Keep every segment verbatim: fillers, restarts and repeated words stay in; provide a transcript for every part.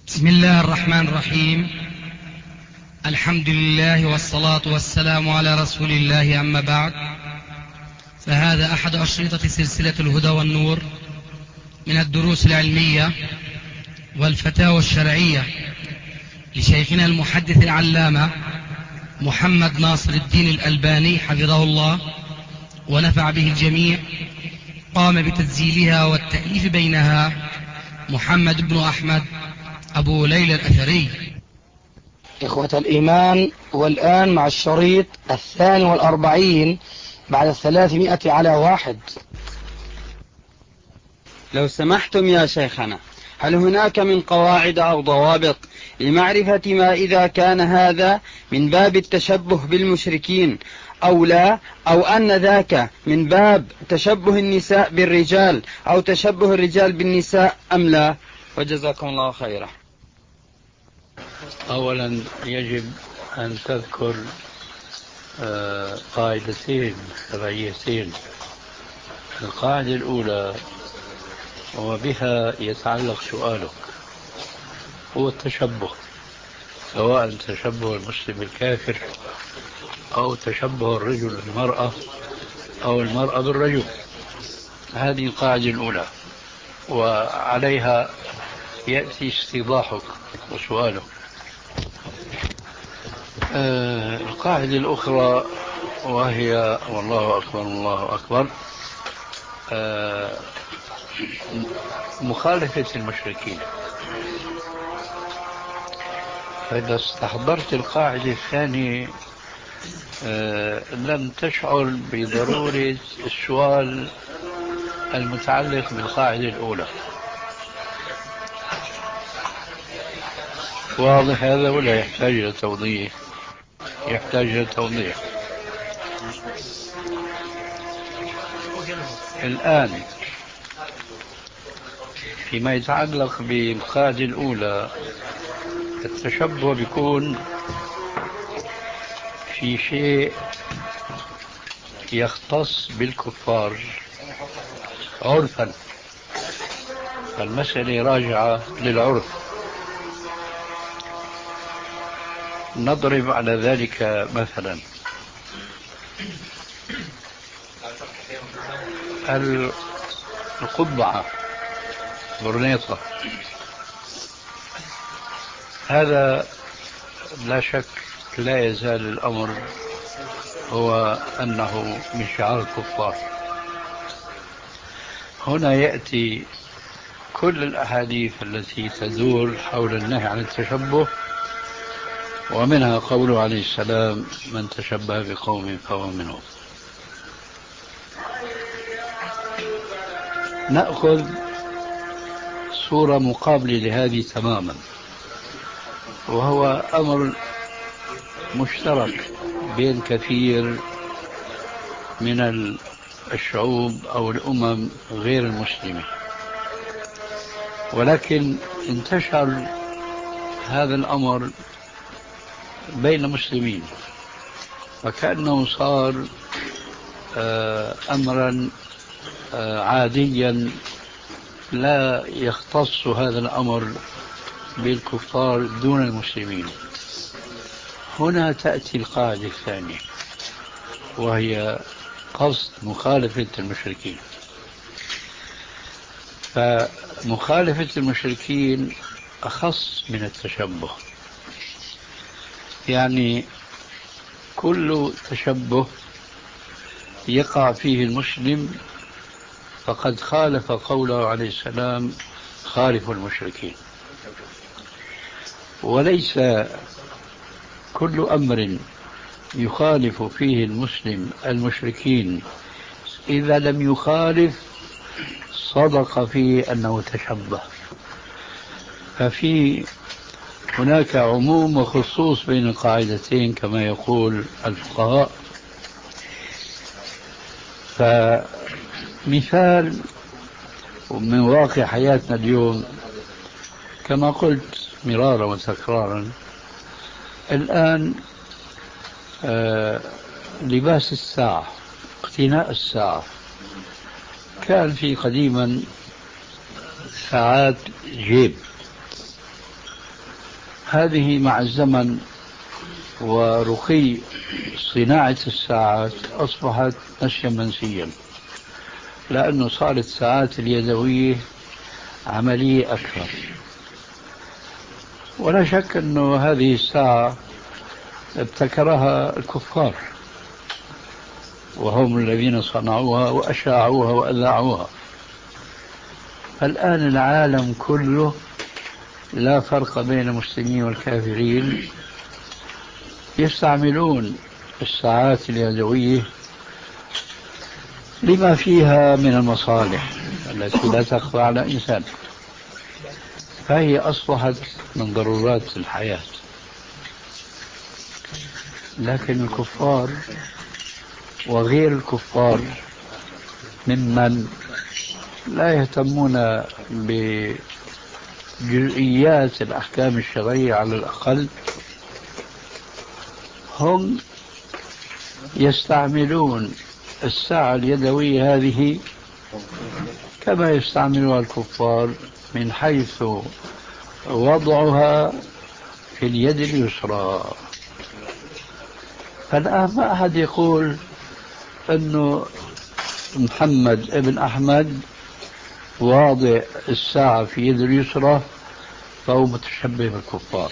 بسم الله الرحمن الرحيم. الحمد لله والصلاة والسلام على رسول الله، أما بعد، فهذا أحد أشرطة سلسلة الهدى والنور من الدروس العلمية والفتاوى الشرعية لشيخنا المحدث العلامة محمد ناصر الدين الألباني حفظه الله ونفع به الجميع. قام بتسجيلها والتأليف بينها محمد بن أحمد أبو ليلى الأثري. إخوة الإيمان، والآن مع الشريط الثاني والأربعين بعد الثلاثمائة على واحد. لو سمحتم يا شيخنا، هل هناك من قواعد أو ضوابط لمعرفة ما إذا كان هذا من باب التشبه بالمشركين أو لا، أو أن ذاك من باب تشبه النساء بالرجال أو تشبه الرجال بالنساء أم لا؟ وجزاكم الله خيرا. أولا يجب أن تذكر قاعدتين شرعيتين. القاعدة الأولى وبها يتعلق سؤالك هو التشبه، سواء تشبه المسلم بالكافر أو تشبه الرجل بالمرأة أو المرأة بالرجل. هذه القاعدة الأولى، وعليها يأتي استيضاحك وسؤالك. آه القاعدة الأخرى وهي والله أكبر الله أكبر، آه مخالفة المشركين. فإذا استحضرت القاعدة الثانية آه لم تشعر بضرورة السؤال المتعلق بالقاعدة الأولى. واضح هذا ولا يحتاج إلى توضيح؟ يحتاج إلى توضيح. الآن فيما يتعلق بالقاعدة الأولى، التشبه بيكون في شيء يختص بالكفار عرفا، المسألة راجعة للعرف. نضرب على ذلك مثلا القبعة برنيطة، هذا لا شك لا يزال الأمر هو أنه من شعار الكفار. هنا يأتي كل الأحاديث التي تدور حول النهي عن التشبه، ومنها قوله عليه السلام: من تشبه بقوم فهو منهم. نأخذ صورة مقابلة لهذه تماما، وهو أمر مشترك بين كثير من الشعوب أو الأمم غير المسلمة، ولكن انتشر هذا الأمر بين المسلمين، وكأنه صار أمرا عاديا لا يختص هذا الأمر بالكفار دون المسلمين. هنا تأتي القاعدة الثانية، وهي قصد مخالفة المشركين. فمخالفة المشركين أخص من التشبه، يعني كل تشبه يقع فيه المسلم فقد خالف قوله عليه السلام: خالفوا المشركين. وليس كل أمر يخالف فيه المسلم المشركين إذا لم يخالف صدق فيه أنه تشبه. ففي هناك عموم وخصوص بين القاعدتين كما يقول الفقهاء. فمثال من واقع حياتنا اليوم، كما قلت مرارا وتكرارا، الآن آه لباس الساعة، اقتناء الساعة، كان في قديما ساعات جيب، هذه مع الزمن ورقي صناعة الساعات أصبحت نسيا منسيا، لأنه صارت الساعات اليدوية عملية أكثر. ولا شك أنه هذه الساعة ابتكرها الكفار، وهم الذين صنعوها وأشاعوها وأذاعوها. فالآن العالم كله لا فرق بين المسلمين والكافرين يستعملون الساعات اليدوية لما فيها من المصالح التي لا تخفى على إنسان، فهي أصبحت من ضرورات الحياة. لكن الكفار وغير الكفار ممن لا يهتمون بجزئيات الأحكام الشرعية على الأقل، هم يستعملون الساعة اليدوية هذه كما يستعملها الكفار، من حيث وضعها في اليد اليسرى. فالآن ما أحد يقول أنه محمد ابن أحمد واضع الساعة في يد اليسرى فهو متشبه بالكفار.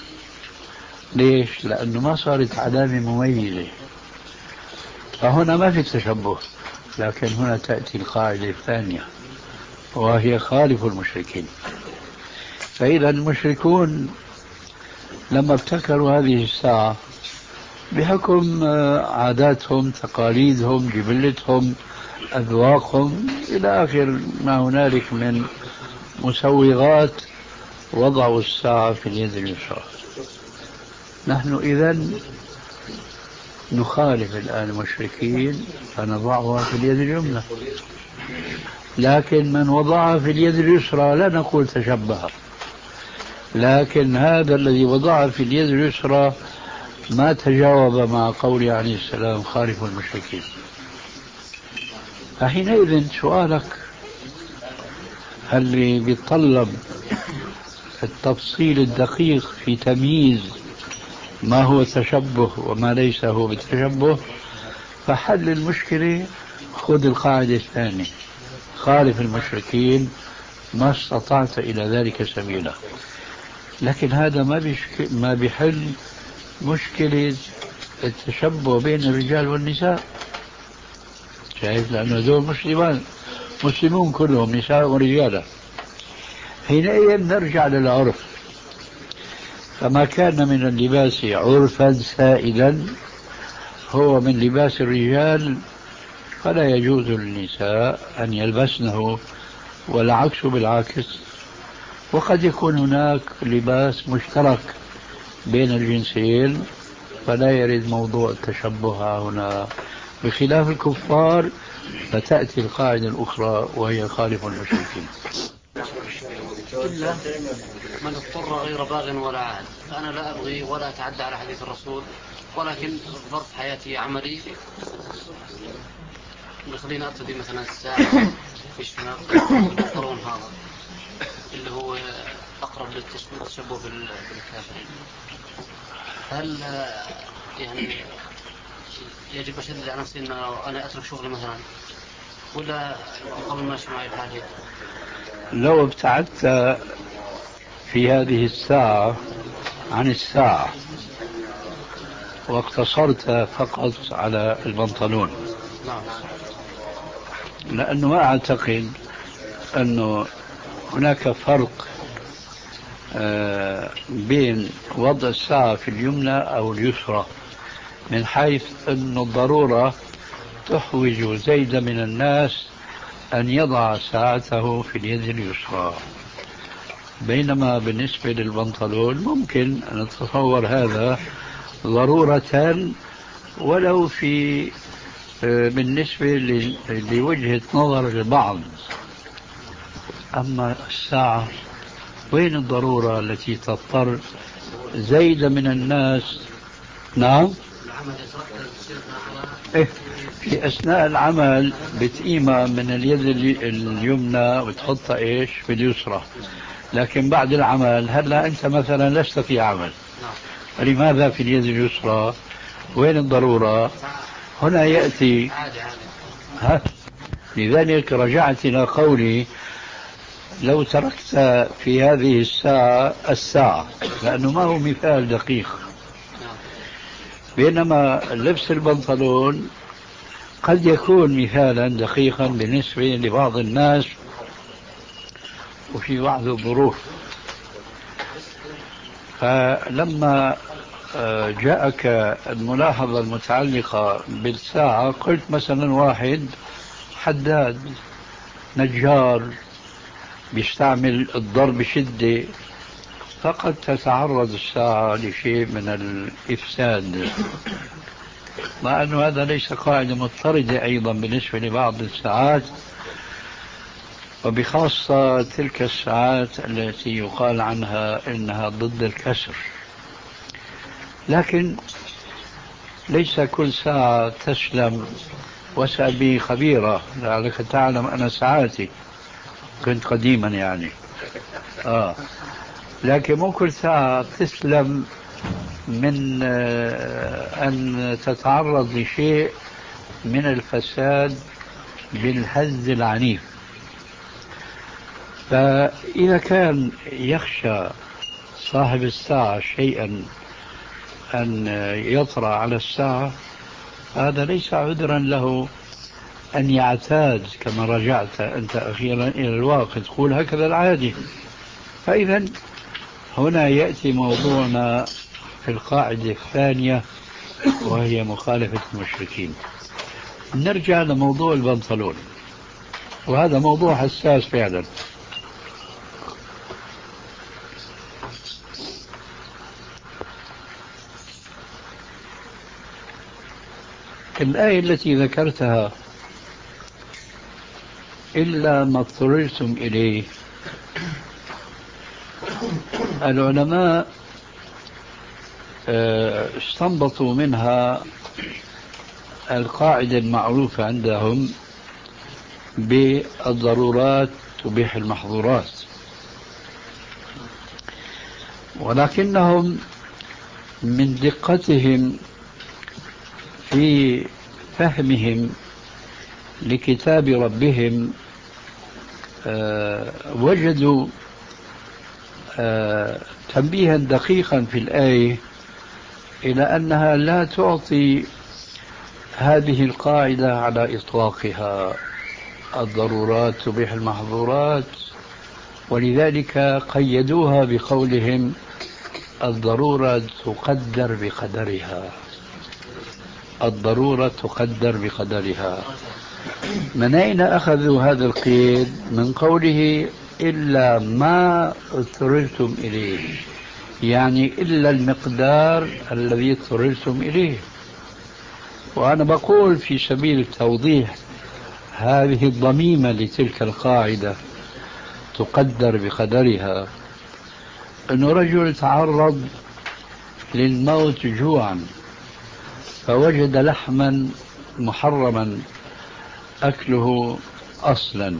ليش؟ لأنه ما صارت علامة مميزة، فهنا ما في تشبه. لكن هنا تأتي القاعدة الثانية وهي خالف المشركين. فإذا المشركون لما ابتكروا هذه الساعة بحكم عاداتهم، تقاليدهم، جبلتهم، أذواقهم إلى آخر ما هنالك من مسوغات، وضعوا الساعة في اليد اليسرى. نحن إذن نخالف الآن المشركين فنضعها في اليد اليمنى، لكن من وضعها في اليد اليسرى لا نقول تشبه، لكن هذا الذي وضعها في اليد اليسرى ما تجاوب مع قول عليه السلام خالف المشركين. فحينئذ سؤالك هل يتطلب التفصيل الدقيق في تمييز ما هو تشبه وما ليس هو بالتشبه، فحل المشكلة خذ القاعدة الثانية: خالف المشركين ما استطعت إلى ذلك سبيلا. لكن هذا ما بيشك... ما بيحل مشكلة التشبه بين الرجال والنساء. شايف؟ لأنه هذول مسلمان مسلمون كلهم نساء ورجال. حينئذ نرجع للعرف، فما كان من اللباس عرفا سائدا هو من لباس الرجال، فلا يجوز للنساء أن يلبسنه، والعكس بالعكس. وقد يكون هناك لباس مشترك بين الجنسين، فلا يرد موضوع التشبه هنا، بخلاف الكفار فتأتي القاعدة الأخرى وهي خالف المشركين. إلا من اضطر غير باغ ولا عاد. فأنا لا أبغي ولا أتعدى على حديث الرسول، ولكن ظرف حياتي عملي يخليني أرتدي مثلا الساعة في الشمال القرون هذا اللي هو أقرب للتشبه بالكافرين. هل يعني يجب أشدد على نفسي أن أنا أترك شغلي مثلا، ولا قبل ما أشي معي الحال هيك؟ لو ابتعدت في هذه الساعة عن الساعة واقتصرت فقط على البنطلون، لأنه ما أعتقد أنه هناك فرق بين وضع الساعة في اليمنى أو اليسرى، من حيث أن الضرورة تحوج زيد من الناس أن يضع ساعته في اليد اليسرى، بينما بالنسبة للبنطلون ممكن أن نتصور هذا ضرورة ولو في بالنسبة لوجهة نظر البعض. أما الساعة وين الضرورة التي تضطر زيد من الناس؟ نعم، إيه، في أثناء العمل بتقيمها من اليد اليمنى وتحطها إيش في اليسرى، لكن بعد العمل هلا أنت مثلا لست في عمل، فلماذا في اليد اليسرى؟ وين الضرورة؟ هنا يأتي ها. لذلك رجعت إلى قولي لو تركت في هذه الساعة الساعة، لأنه ما هو مثال دقيق، بينما لبس البنطلون قد يكون مثالا دقيقا بالنسبة لبعض الناس وفي بعض الظروف. فلما جاءك الملاحظة المتعلقة بالساعة قلت مثلا واحد حداد نجار بيستعمل الضرب بشدة، فقد تتعرض الساعة لشيء من الإفساد، مع أن هذا ليس قاعدة مضطردة أيضا بالنسبة لبعض الساعات، وبخاصة تلك الساعات التي يقال عنها إنها ضد الكسر. لكن ليس كل ساعة تسلم، واسأل بي خبيرة لعلك تعلم أنا ساعاتي كنت قديما يعني آه. لكن مو كل ساعة تسلم من أن تتعرض لشيء من الفساد بالهز العنيف. فإذا كان يخشى صاحب الساعة شيئا أن يطرأ على الساعة، هذا ليس عذرا له أن يعتاد كما رجعت أنت أخيرا إلى الواقع تقول هكذا العادي. فإذا هنا يأتي موضوعنا في القاعدة الثانية وهي مخالفة المشركين. نرجع لموضوع البنطلون، وهذا موضوع حساس فعلا. الآية التي ذكرتها إلا ما اضطررتم إليه، العلماء استنبطوا منها القاعدة المعروفة عندهم بالضرورات تبيح المحظورات، ولكنهم من دقتهم في فهمهم لكتاب ربهم وجدوا تنبيها دقيقا في الآية إلى أنها لا تعطي هذه القاعدة على إطلاقها، الضرورات تبيح المحظورات، ولذلك قيدوها بقولهم الضرورة تقدر بقدرها. الضرورة تقدر بقدرها. من أين أخذوا هذا القيد؟ من قوله إلا ما اضطررتم إليه، يعني إلا المقدار الذي اضطررتم إليه. وأنا بقول في سبيل التوضيح هذه الضميمة لتلك القاعدة تقدر بقدرها، أنه رجل تعرض للموت جوعا فوجد لحما محرما أكله أصلا،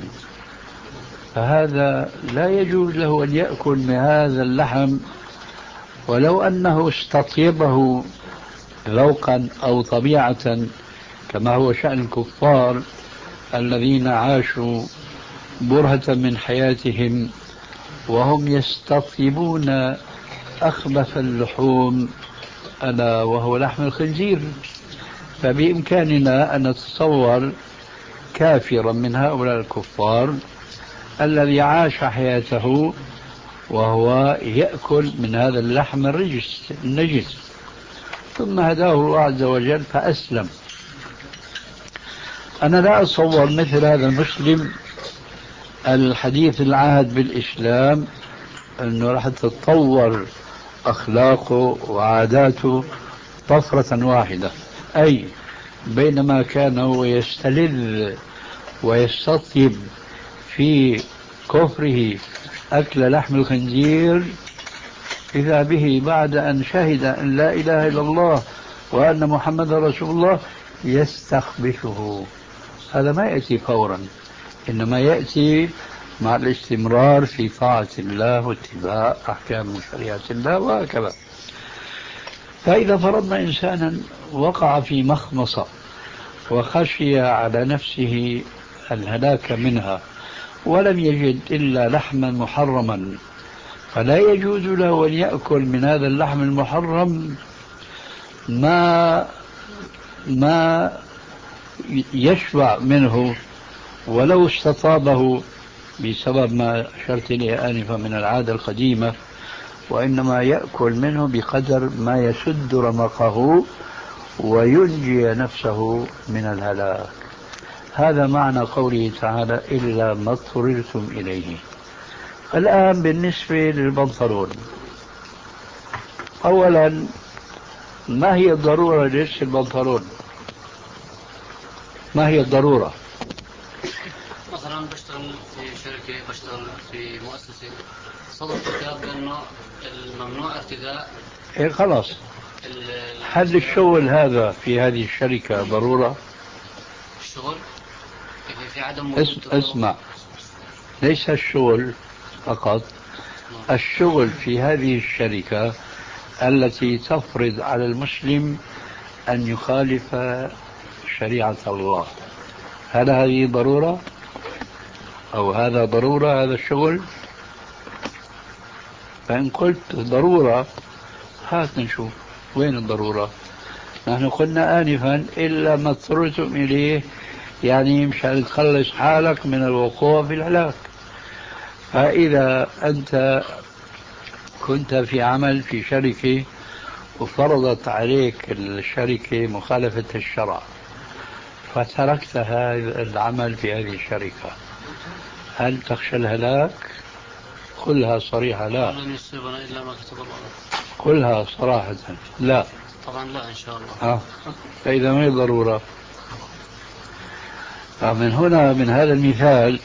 فهذا لا يجوز له أن يأكل من هذا اللحم ولو أنه استطيبه ذوقا أو طبيعة، كما هو شأن الكفار الذين عاشوا برهة من حياتهم وهم يستطيبون أخبث اللحوم ألا وهو لحم الخنزير. فبإمكاننا أن نتصور كافرا من هؤلاء الكفار الذي عاش حياته وهو يأكل من هذا اللحم الرجس النجس، ثم هداه الله عز وجل فأسلم. أنا لا أتصور مثل هذا المسلم الحديث العهد بالإسلام أنه راح تتطور أخلاقه وعاداته طفرة واحدة، أي بينما كان هو يستلذ ويستطيب في كفره أكل لحم الخنزير، إذا به بعد أن شهد أن لا إله إلا الله وأن محمد رسول الله يستخبثه. هذا ما يأتي فورا، إنما يأتي مع الاستمرار في طاعة الله واتباع أحكام شريعة الله وهكذا. فإذا فرضنا إنسانا وقع في مخمصة وخشي على نفسه الهلاك منها ولم يجد إلا لحما محرما، فلا يجوز له أن يأكل من هذا اللحم المحرم ما ما يشبع منه ولو استطابه بسبب ما أشرت إليه آنفا من العادة القديمة، وإنما يأكل منه بقدر ما يسد رمقه وينجي نفسه من الهلاك. هذا معنى قوله تعالى إلا ما اضطررتم إليه. الآن بالنسبة للبنطلون، أولا ما هي الضرورة للبس البنطلون؟ ما هي الضرورة؟ مثلا بشتغل في شركة، بشتغل في مؤسسة، صدر كتاب بأنه الممنوع ارتداء. إيه خلاص. هل الشغل هذا في هذه الشركة ضرورة؟ الشغل في عدم اس... اسمع، ليس الشغل فقط، الشغل في هذه الشركة التي تفرض على المسلم أن يخالف شريعة الله، هل هذه ضرورة أو هذا ضرورة هذا الشغل؟ فإن قلت ضرورة هات نشوف وين الضرورة. نحن قلنا آنفا إلا ما اضطررتم إليه، يعني مشان تخلص حالك من الوقوع في الهلاك. فإذا أنت كنت في عمل في شركة وفرضت عليك الشركة مخالفة الشرع فتركت هذا العمل في هذه الشركة، هل تخشى الهلاك؟ قلها صريحة لا. لن يصيبنا إلا ما كتب الله. قلها صراحة لا. طبعا لا إن شاء الله. آه. فإذا ما هي ضرورة. فمن هنا من هذا المثال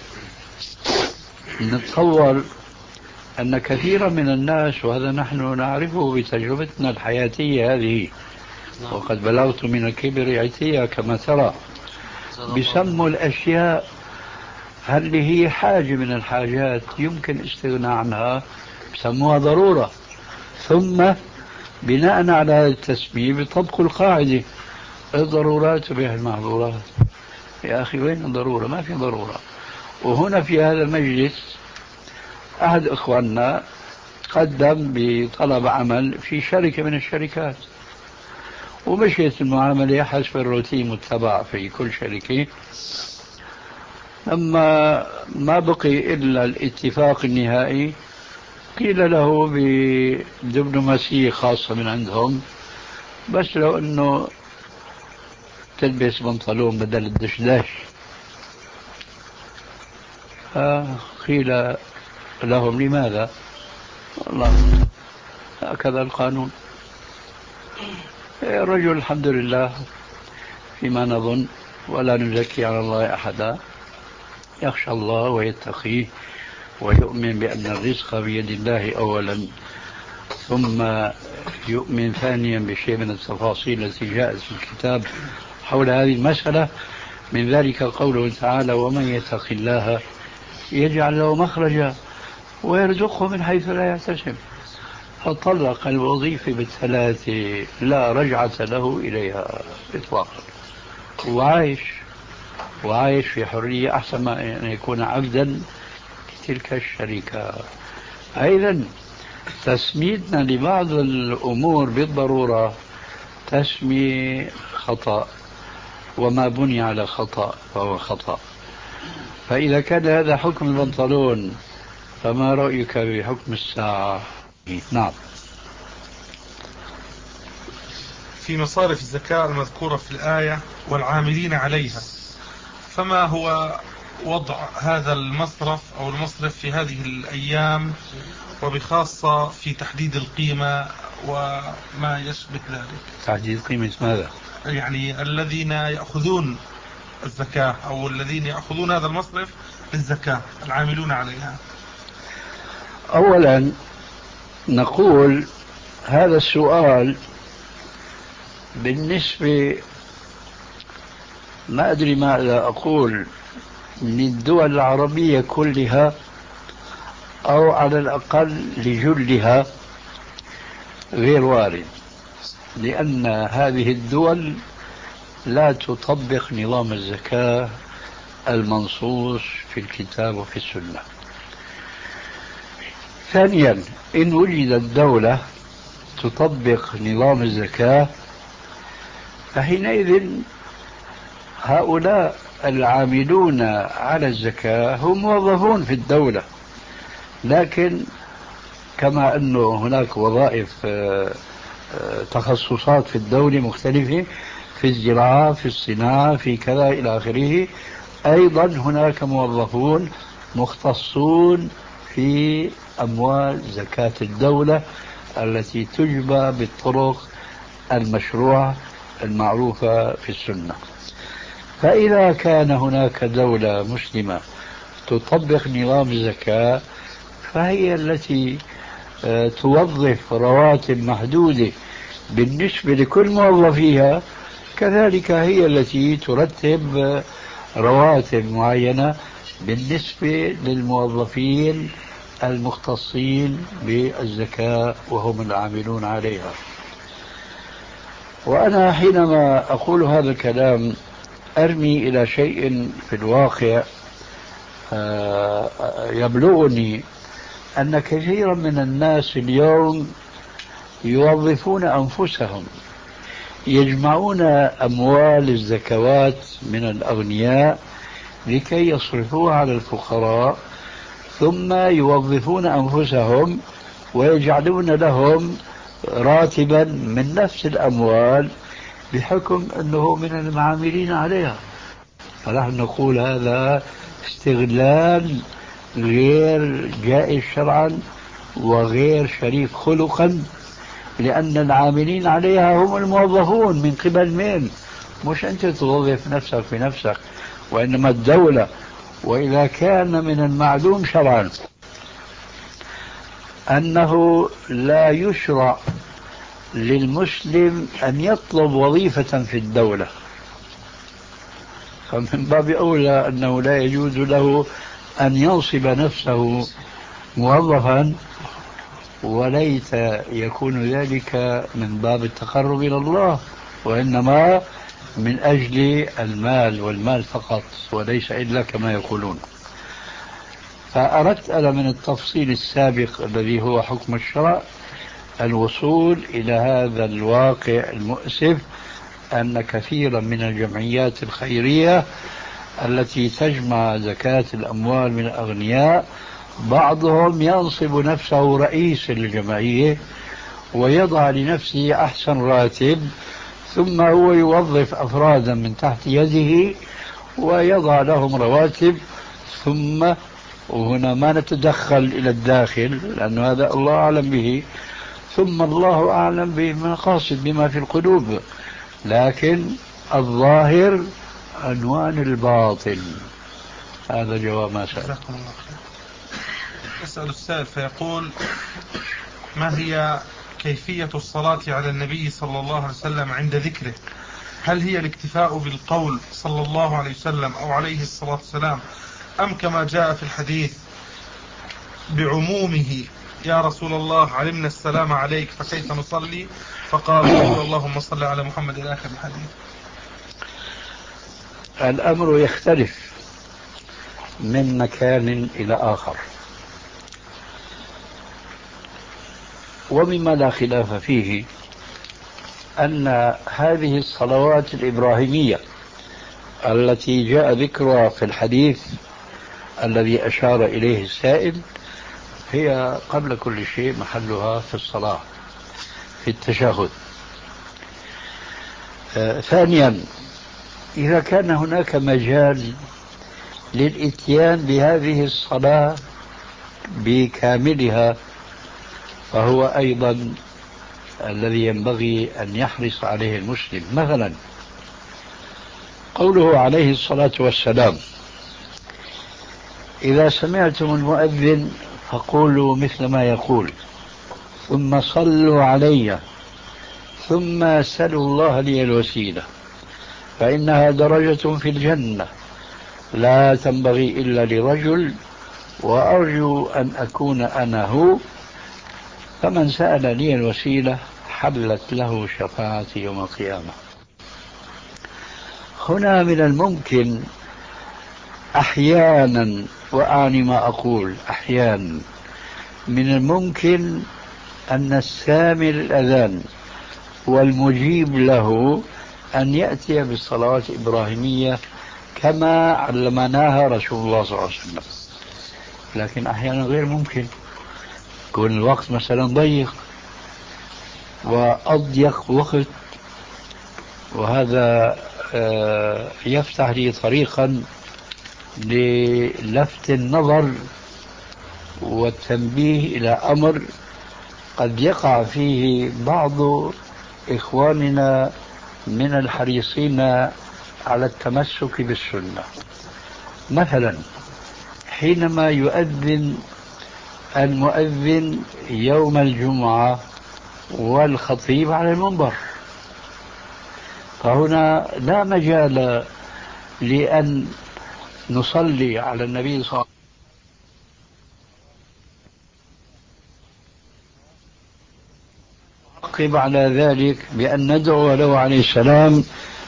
نتصور أن كثيرا من الناس، وهذا نحن نعرفه بتجربتنا الحياتية هذه، وقد بلغت من الكبر عتيا كما ترى، بسموا الأشياء اللي هي حاجة من الحاجات يمكن استغناء عنها بسموها ضرورة، ثم بناء على هذا التسمية بطبق القاعدة الضرورات بها المحظورات. يا أخي وين الضرورة؟ ما في ضرورة. وهنا في هذا المجلس أحد إخواننا قدم بطلب عمل في شركة من الشركات، ومشيت المعاملة حسب الروتين متبع في كل شركة. لما ما بقي إلا الاتفاق النهائي قيل له بدبلوماسية خاصة من عندهم بس لو أنه تلبس بنطلون بدل الدشداش. قيل لهم لماذا؟ والله هكذا القانون. الرجل الحمد لله فيما نظن ولا نزكي على الله أحدا يخشى الله ويتقيه ويؤمن بأن الرزق بيد الله أولا، ثم يؤمن ثانيا بشيء من التفاصيل التي جاءت في الكتاب حول هذه المسألة، من ذلك قوله تعالى ومن يتق الله يجعل له مخرجا ويرزقه من حيث لا يحتسب. فطلق الوظيفة بالثلاثة لا رجعة له إليها إطلاقا، وعايش وعايش في حرية أحسن ما أن يكون عبدا لتلك الشركة. أيضا تسميتنا لبعض الأمور بالضرورة تسمية خطأ، وما بني على خطأ فهو خطأ. فإذا كان هذا حكم البنطلون فما رأيك بحكم الساعة؟ نعم. في مصارف الزكاة المذكورة في الآية والعاملين عليها، فما هو وضع هذا المصرف أو المصرف في هذه الأيام، وبخاصة في تحديد القيمة وما يشبه ذلك؟ تحديد قيمة ماذا؟ يعني الذين يأخذون الزكاة أو الذين يأخذون هذا المصرف للزكاة العاملون عليها. أولا نقول هذا السؤال بالنسبة ما أدري ماذا أقول للدول العربية كلها أو على الأقل لجلها غير وارد، لأن هذه الدول لا تطبق نظام الزكاة المنصوص في الكتاب وفي السنة. ثانيا، إن وجدت دولة تطبق نظام الزكاة فحينئذ هؤلاء العاملون على الزكاة هم موظفون في الدولة، لكن كما أنه هناك وظائف تخصصات في الدولة مختلفة، في الزراعة، في الصناعة، في كذا إلى آخره، أيضا هناك موظفون مختصون في أموال زكاة الدولة التي تجبى بالطرق المشروعة المعروفة في السنة. فإذا كان هناك دولة مسلمة تطبق نظام الزكاة فهي التي توظف رواتب محدودة بالنسبة لكل موظفيها، كذلك هي التي ترتب رواتب معينة بالنسبة للموظفين المختصين بالزكاة وهم العاملون عليها. وأنا حينما أقول هذا الكلام أرمي إلى شيء في الواقع يبلغني أن كثيرا من الناس اليوم يوظفون أنفسهم، يجمعون أموال الزكوات من الأغنياء لكي يصرفوها على الفقراء، ثم يوظفون أنفسهم ويجعلون لهم راتبا من نفس الأموال بحكم أنه من العاملين عليها. فنحن نقول هذا استغلال غير جائز شرعا وغير شريف خلقا، لأن العاملين عليها هم الموظفون من قبل من؟ مش أنت توظف نفسك في نفسك، وإنما الدولة. وإذا كان من المعلوم شرعا أنه لا يشرع للمسلم أن يطلب وظيفة في الدولة، فمن باب أولى أنه لا يجوز له أن ينصب نفسه موظفا، وليت يكون ذلك من باب التقرب إلى الله، وإنما من أجل المال والمال فقط وليس إلا كما يقولون. فأردت أنا من التفصيل السابق الذي هو حكم الشرع الوصول إلى هذا الواقع المؤسف، أن كثيرا من الجمعيات الخيرية التي تجمع زكاة الأموال من الأغنياء بعضهم ينصب نفسه رئيس الجمعية ويضع لنفسه أحسن راتب، ثم هو يوظف أفرادا من تحت يده ويضع لهم رواتب، ثم وهنا ما نتدخل إلى الداخل لأن هذا الله أعلم به، ثم الله أعلم بالمقاصد بما في القلوب، لكن الظاهر عنوان الباطل. هذا جواب ما سأل. يسأل السائل فيقول: ما هي كيفية الصلاة على النبي صلى الله عليه وسلم عند ذكره؟ هل هي الاكتفاء بالقول صلى الله عليه وسلم أو عليه الصلاة والسلام، أم كما جاء في الحديث بعمومه: يا رسول الله علمنا السلام عليك فكيف نصلي؟ فقال: اللهم صل على محمد إلى آخر الحديث. الأمر يختلف من مكان إلى آخر، ومما لا خلاف فيه أن هذه الصلوات الإبراهيمية التي جاء ذكرها في الحديث الذي أشار إليه السائل هي قبل كل شيء محلها في الصلاة في التشهد. آه ثانيا، إذا كان هناك مجال للإتيان بهذه الصلاة بكاملها فهو أيضا الذي ينبغي أن يحرص عليه المسلم. مثلا قوله عليه الصلاة والسلام: إذا سمعتم المؤذن فقولوا مثل ما يقول ثم صلوا علي ثم سلوا الله لي الوسيلة فإنها درجة في الجنة لا تنبغي إلا لرجل وأرجو أن أكون أنا هو، فمن سأل لي الوسيلة حلت له شفاعتي يوم القيامة. هنا من الممكن أحيانا، وأعني ما أقول أحيانا، من الممكن أن السامع الأذان والمجيب له أن يأتي بالصلوات الإبراهيمية كما علمناها رسول الله صلى الله عليه وسلم، لكن أحيانا غير ممكن، يكون الوقت مثلا ضيق وأضيق وقت، وهذا يفتح لي طريقا للفت النظر والتنبيه إلى أمر قد يقع فيه بعض إخواننا من الحريصين على التمسك بالسنة. مثلا حينما يؤذن المؤذن يوم الجمعة والخطيب على المنبر، فهنا لا مجال لأن نصلي على النبي صلى الله عليه وسلم نعقب على ذلك بأن ندعو له عليه السلام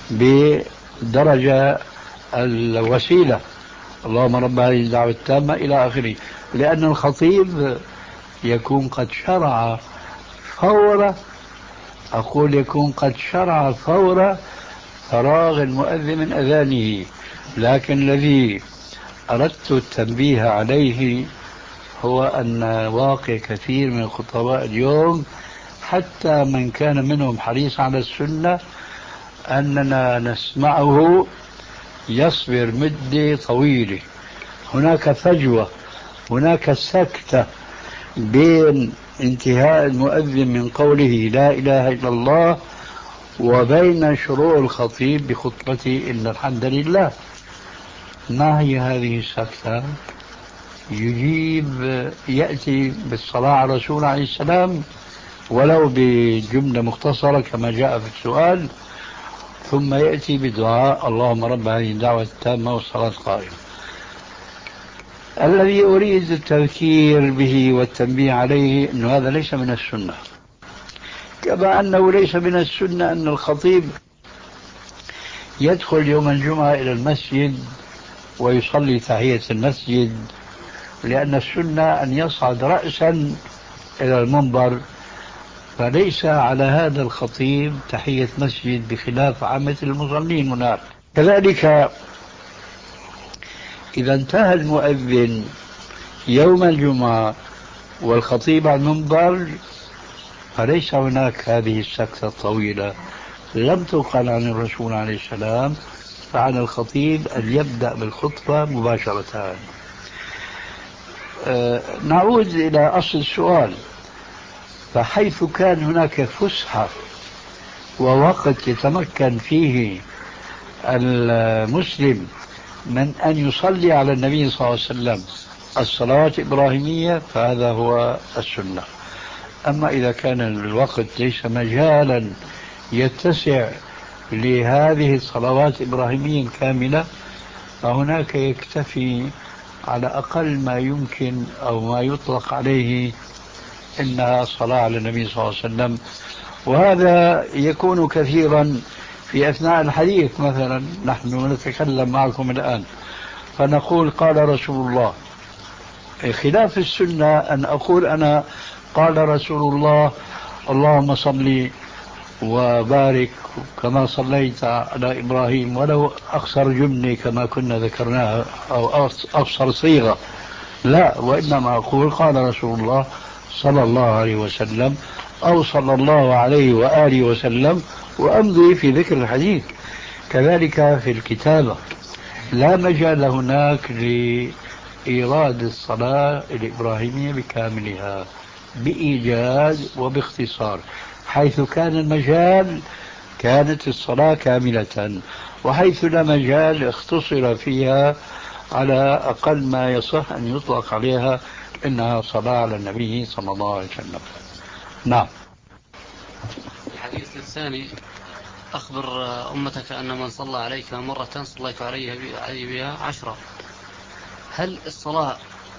بدرجة الوسيلة، اللهم رب هذه الدعوة التامة إلى آخره، لأن الخطيب يكون قد شرع فور، أقول يكون قد شرع فور فراغ المؤذن من أذانه. لكن الذي أردت التنبيه عليه هو أن واقع كثير من الخطباء اليوم، حتى من كان منهم حريص على السنة، أننا نسمعه يصبر مدة طويلة، هناك فجوة، هناك سكتة بين انتهاء المؤذن من قوله لا إله إلا الله وبين شروع الخطيب بخطبته إن الحمد لله. ما هي هذه السكتة؟ يجيب يأتي بالصلاة على الرسول عليه السلام ولو بجملة مختصرة كما جاء في السؤال، ثم يأتي بدعاء اللهم رب هذه الدعوة التامة والصلاة القائمة. الذي أريد التذكير به والتنبيه عليه أن هذا ليس من السنة، كما أنه ليس من السنة أن الخطيب يدخل يوم الجمعة إلى المسجد ويصلي تحية المسجد، لأن السنة أن يصعد رأسا إلى المنبر، فليس على هذا الخطيب تحية مسجد بخلاف عامة المصلين هناك. كذلك إذا انتهى المؤذن يوم الجمعة والخطيب على المنبر فليس هناك هذه السكتة الطويلة، لم تقل عن الرسول عليه السلام، فعلى الخطيب أن يبدأ بالخطبة مباشرة. أه نعود إلى أصل السؤال. فحيث كان هناك فسحة ووقت يتمكن فيه المسلم من أن يصلي على النبي صلى الله عليه وسلم الصلوات الإبراهيمية فهذا هو السنة. أما إذا كان الوقت ليس مجالا يتسع لهذه الصلوات الإبراهيمية كاملة، فهناك يكتفي على أقل ما يمكن أو ما يطلق عليه إنها صلاة على النبي صلى الله عليه وسلم. وهذا يكون كثيرا في أثناء الحديث، مثلا نحن نتكلم معكم الآن فنقول قال رسول الله، خلاف السنة أن أقول أنا قال رسول الله اللهم صل وبارك كما صليت على إبراهيم، ولو أقصر جملة كما كنا ذكرناها أو أقصر صيغة، لا، وإنما أقول قال رسول الله صلى الله عليه وسلم أو صلى الله عليه وآله وسلم وأمضي في ذكر الحديث. كذلك في الكتابة لا مجال هناك لإيراد الصلاة الإبراهيمية بكاملها بإيجاز وباختصار، حيث كان المجال كانت الصلاة كاملة، وحيث لا مجال اختصر فيها على أقل ما يصح أن يطلق عليها إنها صلاة على النبي صلى الله عليه وسلم. نعم. الحديث الثاني أخبر أمتك أن من صلى عليك مرة صليت عليه بها عشرة. هل الصلاة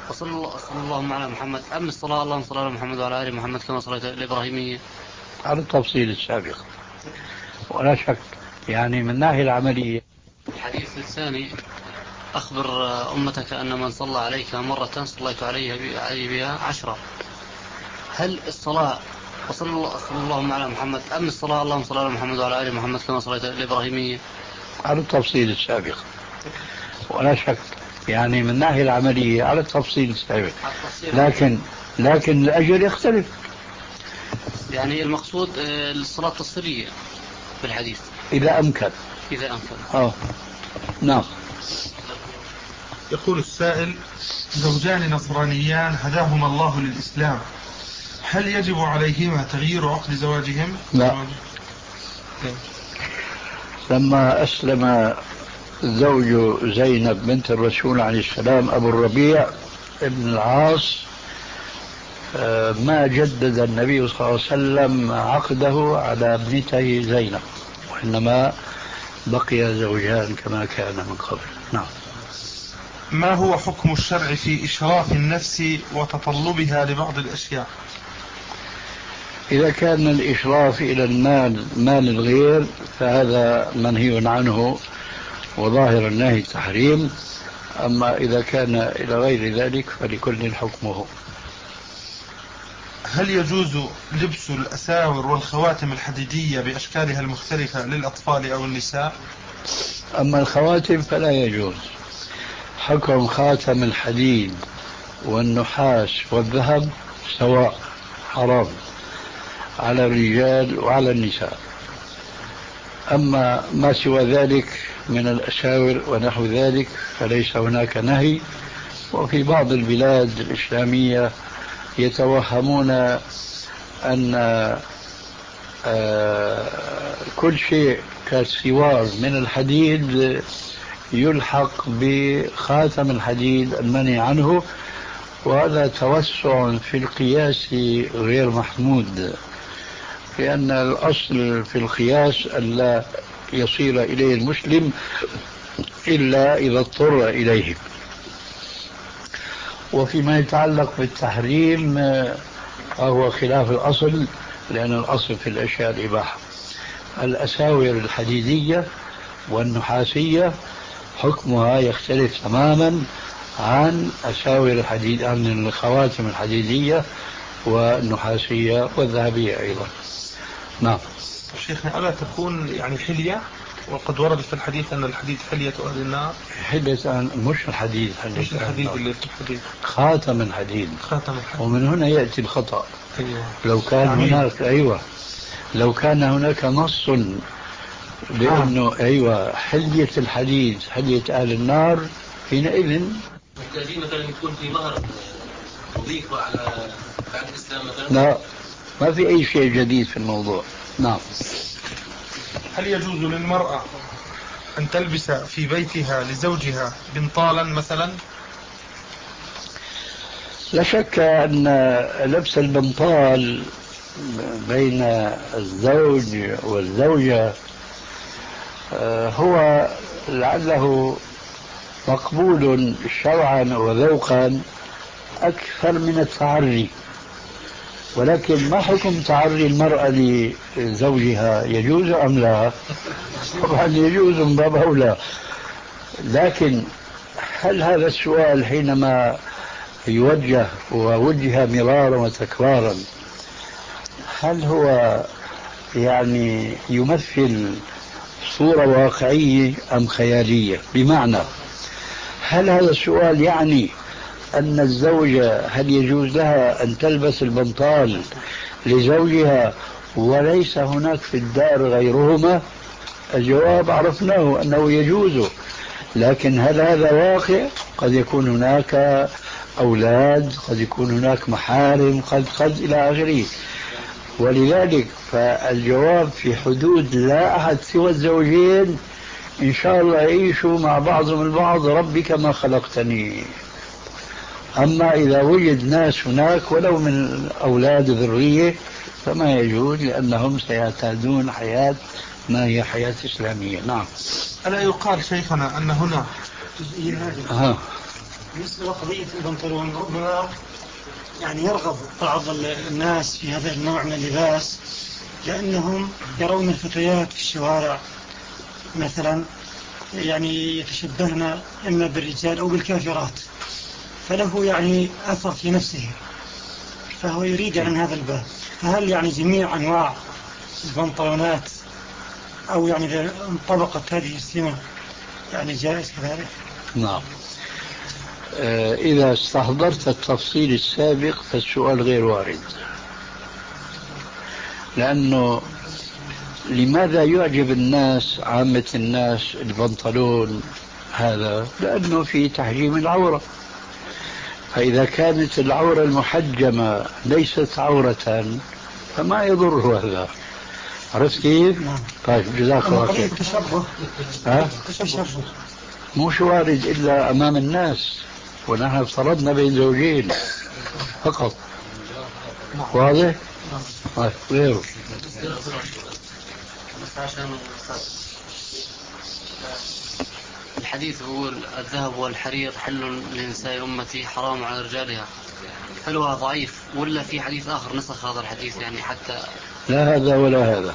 وصلى الله صلى الله على محمد أم الصلاة اللهم صل على محمد وعلى آل محمد كما صليت الإبراهيمية؟ على التفصيل السابق ولا شك. يعني من الناحية العملية الحديث الثاني أخبر أمتك أن من صلى عليك مرة صليت عليه بها عشرة. هل الصلاة وصلى الله على محمد أم الصلاة اللهم صل على محمد وعلى آل محمد كما صليت الإبراهيمية؟ على التفصيل السابق ولا شك. يعني من الناحية العملية على التفصيل السابق، لكن لكن الأجر يختلف. يعني المقصود الصلاة التفصيلية في الحديث إذا أمكن. إذا أمكن. أوه. نعم. يقول السائل: زوجان نصرانيان هداهما الله للإسلام، هل يجب عليهما تغيير عقد زواجهم؟ لا. لما أسلم زوج زينب بنت الرسول عليه السلام أبو الربيع ابن العاص ما جدد النبي صلى الله عليه وسلم عقده على ابنته زينب، وإنما بقي زوجان كما كان من قبل. نعم. ما هو حكم الشرع في إشراف النفس وتطلبها لبعض الأشياء؟ إذا كان الإشراف إلى المال مال الغير فهذا منهي عنه وظاهر النهي التحريم، أما إذا كان إلى غير ذلك فلكل حكمه. هل يجوز لبس الأساور والخواتم الحديدية بأشكالها المختلفة للأطفال أو النساء؟ أما الخواتم فلا يجوز. حكم خاتم الحديد والنحاس والذهب سواء، حرام على الرجال وعلى النساء. أما ما سوى ذلك من الأساور ونحو ذلك فليس هناك نهي. وفي بعض البلاد الإسلامية يتوهمون أن كل شيء كالسوار من الحديد يلحق بخاتم الحديد المنهي عنه، وهذا توسع في القياس غير محمود، لأن الأصل في القياس ألا يصير إليه المسلم إلا إذا اضطر إليه. وفيما يتعلق بالتحريم فهو خلاف الأصل، لأن الأصل في الأشياء الإباحة. الأساور الحديدية والنحاسية حكمها يختلف تماما عن أساور الحديد، عن الخواتم الحديدية والنحاسية والذهبية أيضا. نعم. شيخنا، ألا تكون يعني حلية؟ وقد ورد في الحديث أن الحديد حلية أهل النار. حلية مش الحديد، مش الحديد اللي في الحديد، خاتم الحديد. خاتم الحديد. ومن هنا يأتي الخطأ. أيوة. لو كان عميل. هناك أيوة لو كان هناك نص بأنه آه. أيوة حلية الحديد حلية أهل النار، حينئذ الذي مثلا يكون في مهر مضيف على بعد الإسلام مثلا. لا، ما في أي شيء جديد في الموضوع. نعم. هل يجوز للمرأة أن تلبس في بيتها لزوجها بنطالا مثلا؟ لا شك أن لبس البنطال بين الزوج والزوجة هو لعله مقبول شرعا وذوقا أكثر من التعري. ولكن ما حكم تعري المرأة لزوجها؟ يجوز أم لا؟ طبعا يجوز من باب أولى. لكن هل هذا السؤال حينما يوجه ووجه مرارا وتكرارا هل هو يعني يمثل صورة واقعية أم خيالية؟ بمعنى هل هذا السؤال يعني أن الزوجة هل يجوز لها أن تلبس البنطال لزوجها وليس هناك في الدار غيرهما؟ الجواب عرفناه أنه يجوز، لكن هل هذا واقع؟ قد يكون هناك أولاد، قد يكون هناك محارم، قد قد إلى آخره. ولذلك فالجواب في حدود لا أحد سوى الزوجين إن شاء الله يعيشوا مع بعضهم البعض ربي كما خلقتني. أما إذا وجد ناس هناك ولو من أولاد ذرية فما يجوز، لأنهم سيعتادون حياة ما هي حياة إسلامية. نعم. ألا يقال شيخنا أن هنا ها بالنسبة لقضية البنطلون، ربما يعني يرغب بعض الناس في هذا النوع من اللباس لأنهم يرون الفتيات في الشوارع مثلا يعني يتشبهن إما بالرجال أو بالكافرات، فله يعني أثر في نفسه، فهو يريد عن هذا الباب. فهل يعني جميع أنواع البنطلونات أو يعني إذا انطبقت هذه السمة يعني جائز كذلك؟ نعم. آه إذا استحضرت التفصيل السابق فالسؤال غير وارد، لأنه لماذا يعجب الناس عامة الناس البنطلون هذا؟ لأنه في تحجيم العورة، فإذا كانت العورة المحجمة ليست عورة فما يضر هذا. عرفت كيف؟ طيب جزاك الله خير. التشبه ها؟ التشبه مش وارد إلا أمام الناس، ونحن افترضنا بين زوجين فقط. واضح؟ طيب غيره. الحديث يقول الذهب والحرير حل لنساء أمتي حرام على رجالها، هل هو ضعيف ولا في حديث آخر نسخ هذا الحديث يعني حتى؟ لا هذا ولا هذا،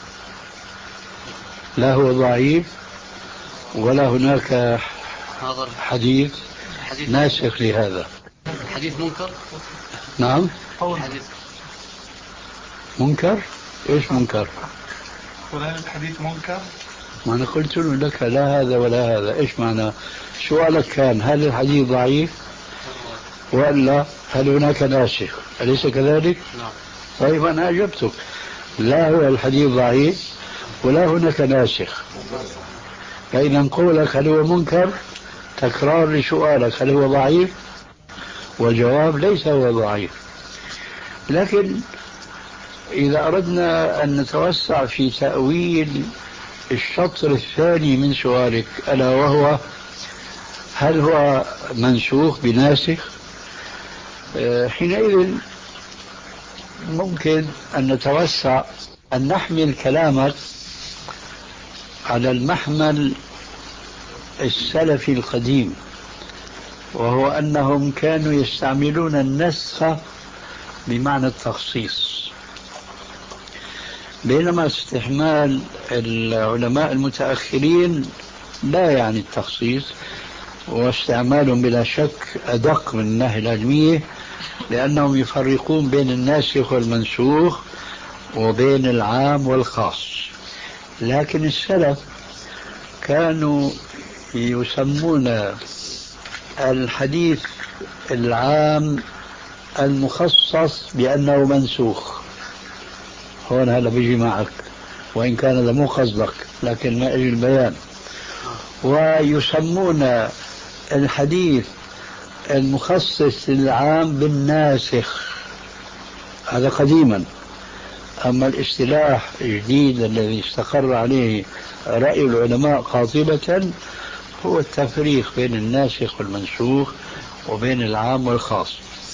لا هو ضعيف ولا هناك حديث ناسخ لهذا. الحديث منكر. نعم الحديث منكر. ايش منكر؟ فلان الحديث منكر. ما أنا قلت له لك لا هذا ولا هذا. إيش معنى سؤالك؟ كان هل الحديث ضعيف ولا هل هناك ناسخ؟ أليس كذلك؟ نعم. طيب أنا أجبتك، لا هو الحديث ضعيف ولا هناك ناسخ. فإذا قولك هل هو منكر تكرار لسؤالك هل هو ضعيف، والجواب ليس هو ضعيف. لكن إذا أردنا أن نتوسع في تأويل الشطر الثاني من سؤالك ألا وهو هل هو منسوخ بناسخ، حينئذ ممكن أن نتوسع أن نحمل كلامك على المحمل السلفي القديم، وهو أنهم كانوا يستعملون النسخ بمعنى التخصيص، بينما استحمال العلماء المتأخرين لا يعني التخصيص، واستعمالهم بلا شك أدق من الناحية العلمية، لأنهم يفرقون بين الناسخ والمنسوخ وبين العام والخاص. لكن السلف كانوا يسمون الحديث العام المخصص بأنه منسوخ. هون هذا بيجي معك وإن كان هذا مو قصدك لكن ما أجي البيان. ويسمون الحديث المخصص للعام بالناسخ، هذا قديما. أما الاصطلاح الجديد الذي استقر عليه رأي العلماء قاطبة هو التفريق بين الناسخ والمنسوخ وبين العام والخاص.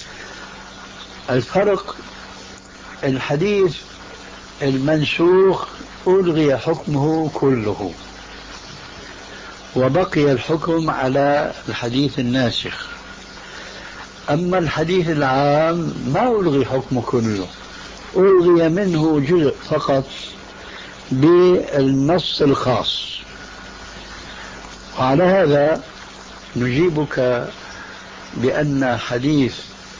الفرق الحديث المنسوخ ألغي حكمه كله وبقي الحكم على الحديث الناسخ. أما الحديث العام ما ألغي حكمه كله، ألغي منه جزء فقط بالنص الخاص. وعلى هذا نجيبك بأن حديث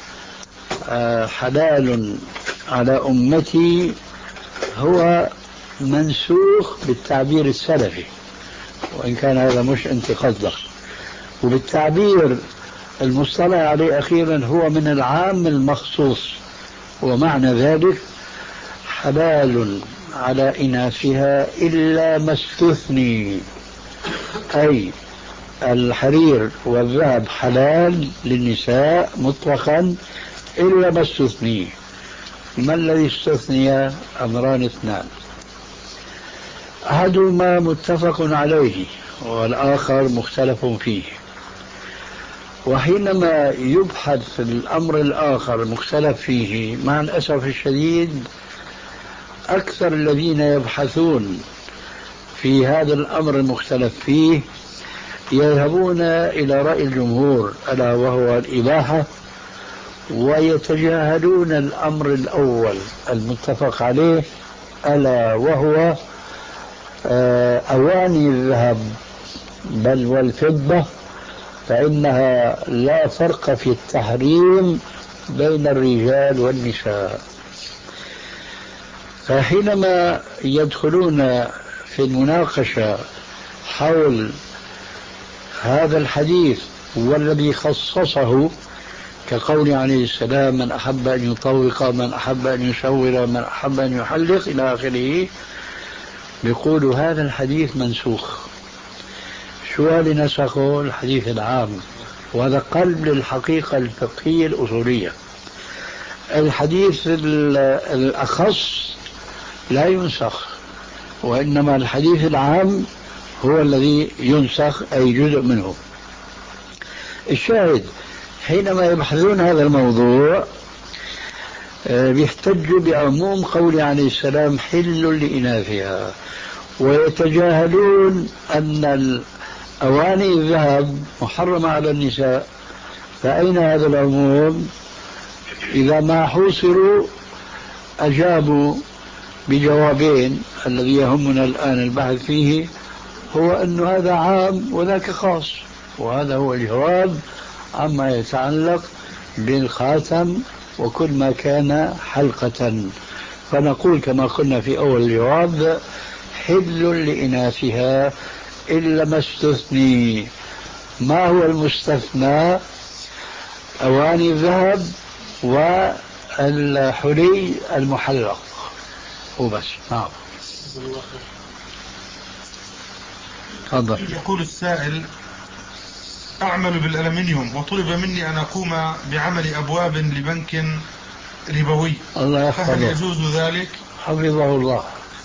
حلال على أمتي هو منسوخ بالتعبير السلفي، وإن كان هذا مش انت قصدك، وبالتعبير المصطلح عليه أخيرا هو من العام المخصوص، ومعنى ذلك حلال على إناثها إلا ما استثني، أي الحرير والذهب حلال للنساء مطلقا إلا ما استثني. ما الذي استثني؟ أمران اثنان، أحدهما متفق عليه والآخر مختلف فيه. وحينما يبحث الأمر الآخر المختلف فيه، مع الأسف الشديد أكثر الذين يبحثون في هذا الأمر المختلف فيه يذهبون إلى رأي الجمهور ألا وهو الإباحة، ويتجاهلون الأمر الأول المتفق عليه ألا وهو أواني الذهب بل والفضة، فإنها لا فرق في التحريم بين الرجال والنساء. فحينما يدخلون في المناقشة حول هذا الحديث والذي خصصه كقول عليه السلام من أحب أن يطوق، من أحب أن يشور، من أحب أن يحلق إلى آخره، بيقولوا هذا الحديث منسوخ. شو اللي نسخه؟ الحديث العام، وهذا قلب للحقيقة الفقهية الأصولية. الحديث الأخص لا ينسخ، وإنما الحديث العام هو الذي ينسخ أي جزء منه. الشاهد حينما يبحثون هذا الموضوع بيحتجوا بعموم قول عليه السلام حل لإناثها، ويتجاهلون أن أواني الذهب محرمة على النساء. فأين هذا العموم؟ إذا ما حوصروا أجابوا بجوابين. الذي يهمنا الآن البحث فيه هو أن هذا عام وذاك خاص، وهذا هو الجواب عما يتعلق بالخاتم وكل ما كان حلقة. فنقول كما قلنا في أول الجواب حل لإناثها إلا ما استثني. ما هو المستثنى؟ أواني الذهب والحلي المحلق وبس. نعم. تفضل. يقول السائل أعمل بالألمنيوم وطلب مني أن أقوم بعمل أبواب لبنك ربوي، الله فهل يحفظه. يجوز ذلك؟ حفظه الله.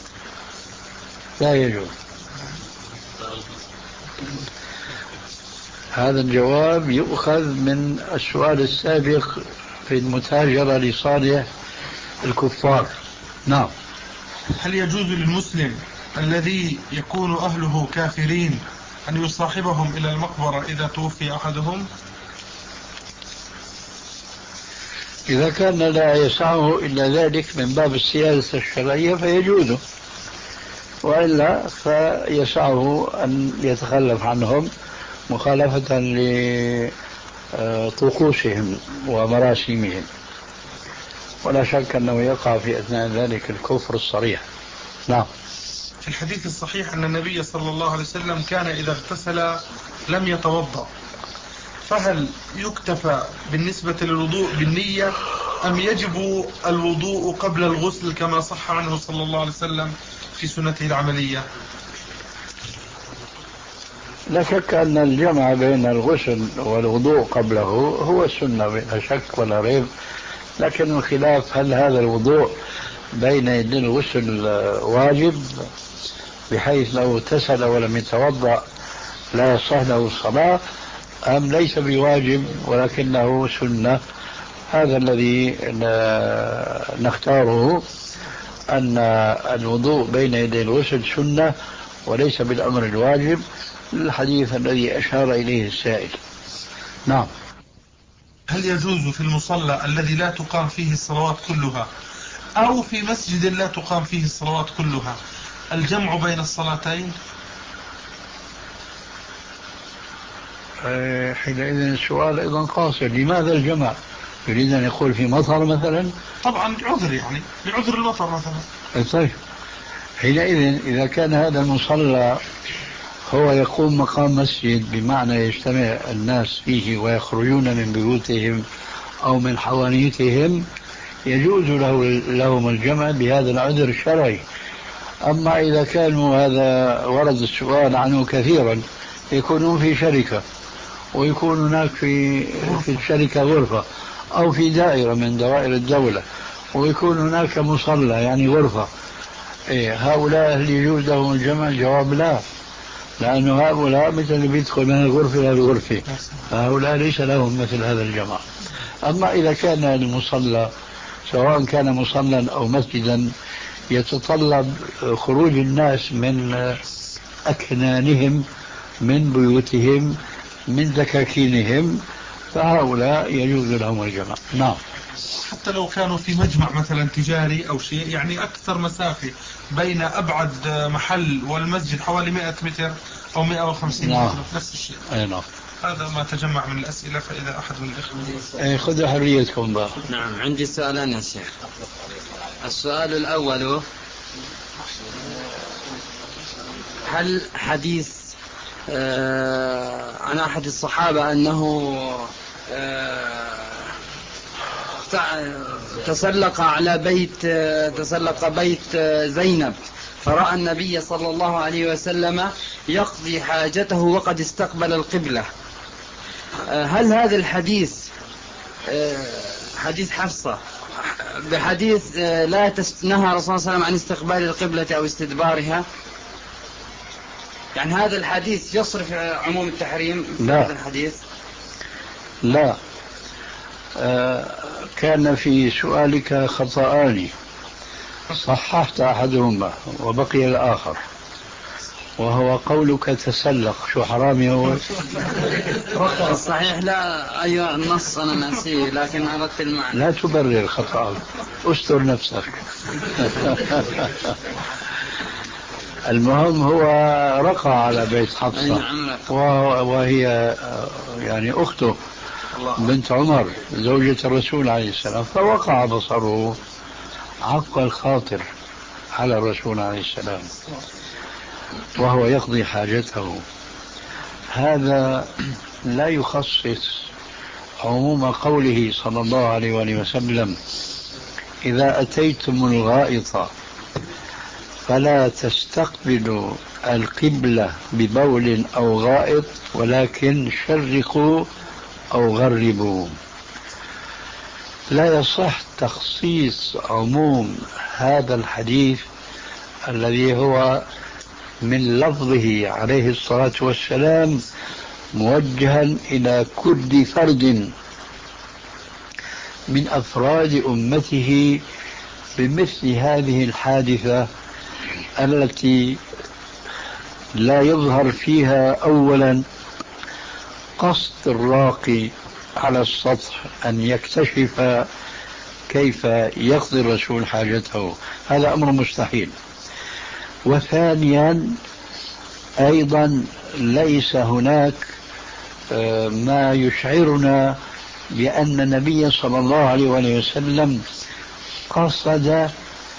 لا يجوز. هذا الجواب يؤخذ من السؤال السابق في المتاجرة لصالح الكفار. نعم. هل يجوز للمسلم الذي يكون أهله كافرين أن يصاحبهم إلى المقبرة إذا توفي أحدهم؟ إذا كان لا يسعه إلا ذلك من باب السياسة الشرعية فيجوز، وإلا فيسعه أن يتخلف عنهم مخالفة لطقوسهم ومراسيمهم، ولا شك أنه يقع في أثناء ذلك الكفر الصريح. نعم. في الحديث الصحيح أن النبي صلى الله عليه وسلم كان إذا اغتسل لم يتوضأ، فهل يكتفى بالنسبة للوضوء بالنية أم يجب الوضوء قبل الغسل كما صح عنه صلى الله عليه وسلم في سنته العملية؟ لا شك أن الجمع بين الغسل والوضوء قبله هو السنة بلا شك ولا ريب، لكن الخلاف هل هذا الوضوء بين يدي الغسل واجب بحيث لو اغتسل ولم يتوضأ لا يصح له الصلاة، أم ليس بواجب ولكنه سنة. هذا الذي نختاره، أن الوضوء بين يدي الغسل سنة وليس بالأمر الواجب، الحديث الذي أشار إليه السائل. نعم. هل يجوز في المصلى الذي لا تقام فيه الصلوات كلها أو في مسجد لا تقام فيه الصلوات كلها الجمع بين الصلاتين؟ حينئذ السؤال أيضا قاصر، لماذا الجمع؟ يريد أن يقول في مطر مثلا؟ طبعا لعذر، يعني لعذر المطر مثلا. طيب حينئذ إذا كان هذا المصلى هو يقوم مقام مسجد بمعنى يجتمع الناس فيه ويخرجون من بيوتهم أو من حوانيتهم، يجوز له لهم الجمع بهذا العذر الشرعي. أما إذا كانوا، هذا ورد السؤال عنه كثيرا، يكونون في شركة ويكون هناك في في الشركة غرفة أو في دائرة من دوائر الدولة ويكون هناك مصلى يعني غرفة، إيه هؤلاء هل يجوز لهم الجمع؟ الجواب لا، لأنه هؤلاء مثل اللي بيدخل من الغرفة إلى الغرفة، فهؤلاء ليس لهم مثل هذا الجمع. أما إذا كان المصلى سواء كان مصلى أو مسجدا يتطلب خروج الناس من أكنانهم من بيوتهم من دكاكينهم، فهؤلاء يجوز لهم الجمع. نعم. حتى لو كانوا في مجمع مثلا تجاري أو شيء، يعني أكثر مسافة بين أبعد محل والمسجد حوالي مئة متر أو مئة وخمسين نعم. متر، نفس الشيء. أي نعم. هذا ما تجمع من الأسئلة، فإذا أحد من الإخوة أي خذوا حريتكم بقى. نعم، عندي سؤالان يا شيخ. السؤال الأول: هل حديث آه عن أحد الصحابة أنه آه تسلق على بيت آه تسلق بيت آه زينب فرأى النبي صلى الله عليه وسلم يقضي حاجته وقد استقبل القبلة، آه هل هذا الحديث آه حديث حفصة بحديث آه لا تست... نهى الرسول صلى الله عليه وسلم عن استقبال القبلة أو استدبارها؟ يعني هذا الحديث يصرف عموم التحريم في لا. هذا الحديث؟ لا. آه كان في سؤالك خطأان، صححت أحدهما وبقي الآخر، وهو قولك تسلق. شو حرامي هو؟ صحيح. لا أيوة النص أنا ناسيه، لكن أردت المعنى. لا تبرر خطأك، استر نفسك. المهم هو رقى على بيت حفصة وهي يعني أخته بنت عمر زوجة الرسول عليه السلام، فوقع بصره عفق الخاطر على الرسول عليه السلام وهو يقضي حاجته. هذا لا يخصص عموم قوله صلى الله عليه وآله وسلم: إذا أتيتم الغائط فلا تستقبلوا القبلة ببول أو غائط ولكن شرقوا أو غربوا. لا يصح تخصيص عموم هذا الحديث الذي هو من لفظه عليه الصلاة والسلام موجها إلى كل فرد من أفراد أمته بمثل هذه الحادثة التي لا يظهر فيها أولا قصد الراقي على السطح أن يكتشف كيف يقضي الرسول حاجته، هذا أمر مستحيل. وثانيا أيضا ليس هناك ما يشعرنا بأن النبي صلى الله عليه وسلم قصد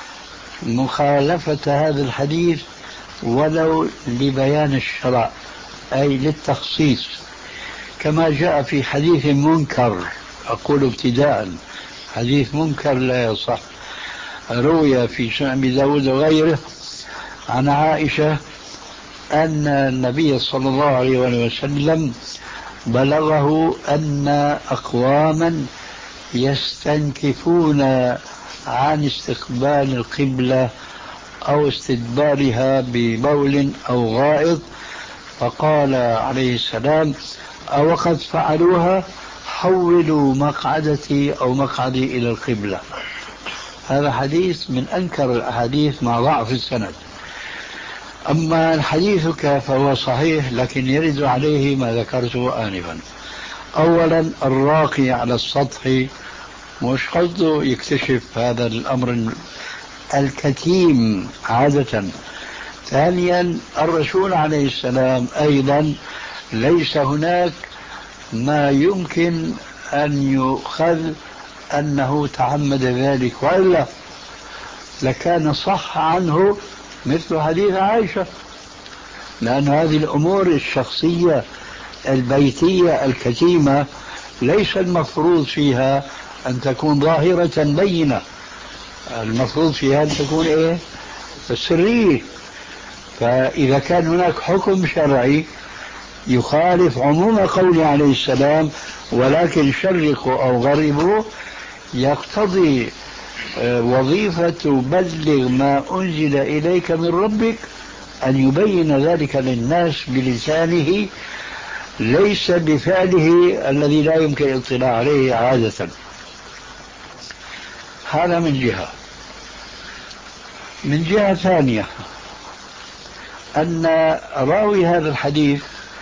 مخالفة هذا الحديث ولو لبيان الشرع، أي للتخصيص، كما جاء في حديث منكر. أقول ابتداء حديث منكر لا يصح، روي في سنن أبي داود وغيره عن عائشة أن النبي صلى الله عليه وسلم بلغه أن أقواما يستنكفون عن استقبال القبلة أو استدبارها ببول أو غائط، فقال عليه السلام: أو قد فعلوها حولوا مقعدتي أو مقعدي إلى القبلة. هذا حديث من أنكر الأحاديث مع ضعف السند. أما حديثك فهو صحيح، لكن يرد عليه ما ذكرته آنفا. أولا الراقي على السطح مش قصده يكتشف هذا الأمر الكتيم عادة. ثانيا الرسول عليه السلام أيضا ليس هناك ما يمكن أن يؤخذ أنه تعمد ذلك، وإلا لكان صح عنه مثل حديث عائشة، لأن هذه الأمور الشخصية البيتية الكتيمة ليس المفروض فيها أن تكون ظاهرة بينة، المفروض فيها أن تكون إيه؟ سرية. فإذا كان هناك حكم شرعي يخالف عموم قوله عليه السلام ولكن شرقوا أو غربوا، يقتضي وظيفة بلغ ما أنزل إليك من ربك أن يبين ذلك للناس بلسانه، ليس بفعله الذي لا يمكن الاطلاع عليه عادة. هذا من جهة. من جهة ثانية أن راوي هذا الحديث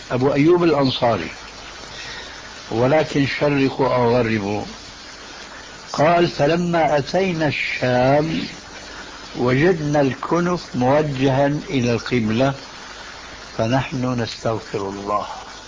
أبو أيوب الأنصاري، ولكن شرقوا أو غربوا. قال فلما أتينا الشام وجدنا الكنف موجها إلى القبلة فنحن نستغفر الله.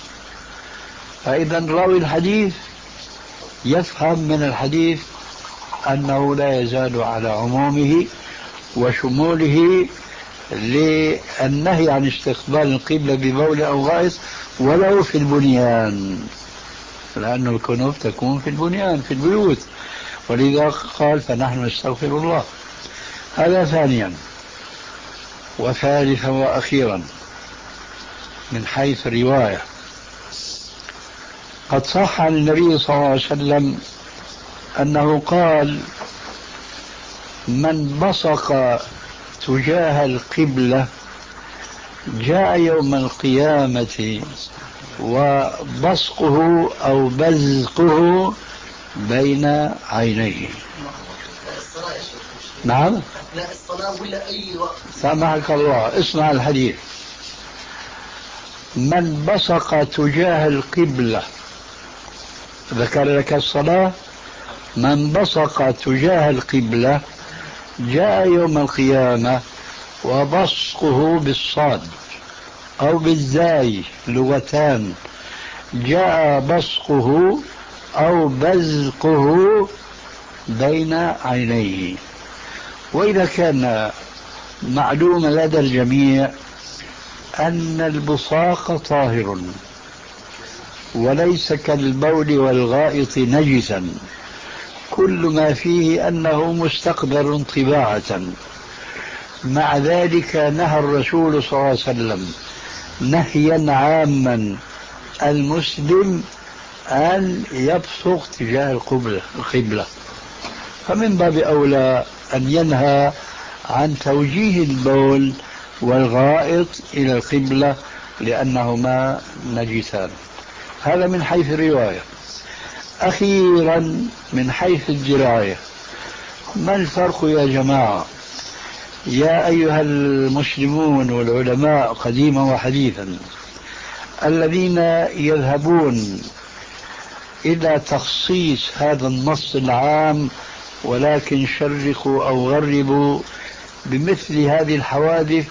فإذا راوي الحديث يفهم من الحديث أنه لا يزال على عمومه وشموله للنهي عن استقبال القبلة ببول أو غائط ولو في البنيان، لأن الكنوف تكون في البنيان في البيوت، ولذا قال فنحن نستغفر الله. هذا ثانيا. وثالثا وأخيرا من حيث الرواية، قد صح عن النبي صلى الله عليه وسلم أنه قال من بصق تجاه القبلة جاء يوم القيامة وبصقه أو بزقه بين عينيه. نعم لا الصلاة ولا أي وقت. سامحك الله، اسمع الحديث. من بصق تجاه القبلة، ذكر لك الصلاة، من بصق تجاه القبلة جاء يوم القيامة وبصقه بالصاد أو بالزاي لغتان، جاء بصقه أو بزقه بين عينيه. وإذا كان معلوم لدى الجميع أن البصاق طاهر وليس كالبول والغائط نجسا، كل ما فيه أنه مستقبل طباعة، مع ذلك نهى الرسول صلى الله عليه وسلم نهيا عاما المسلم أن يبصق تجاه القبلة، فمن باب أولى أن ينهى عن توجيه البول والغائط إلى القبلة لأنهما نجسان. هذا من حيث الرواية. أخيرا من حيث الدراية، ما الفرق يا جماعة يا أيها المسلمون والعلماء قديما وحديثا الذين يذهبون إلى تخصيص هذا النص العام ولكن شرقوا أو غربوا بمثل هذه الحوادث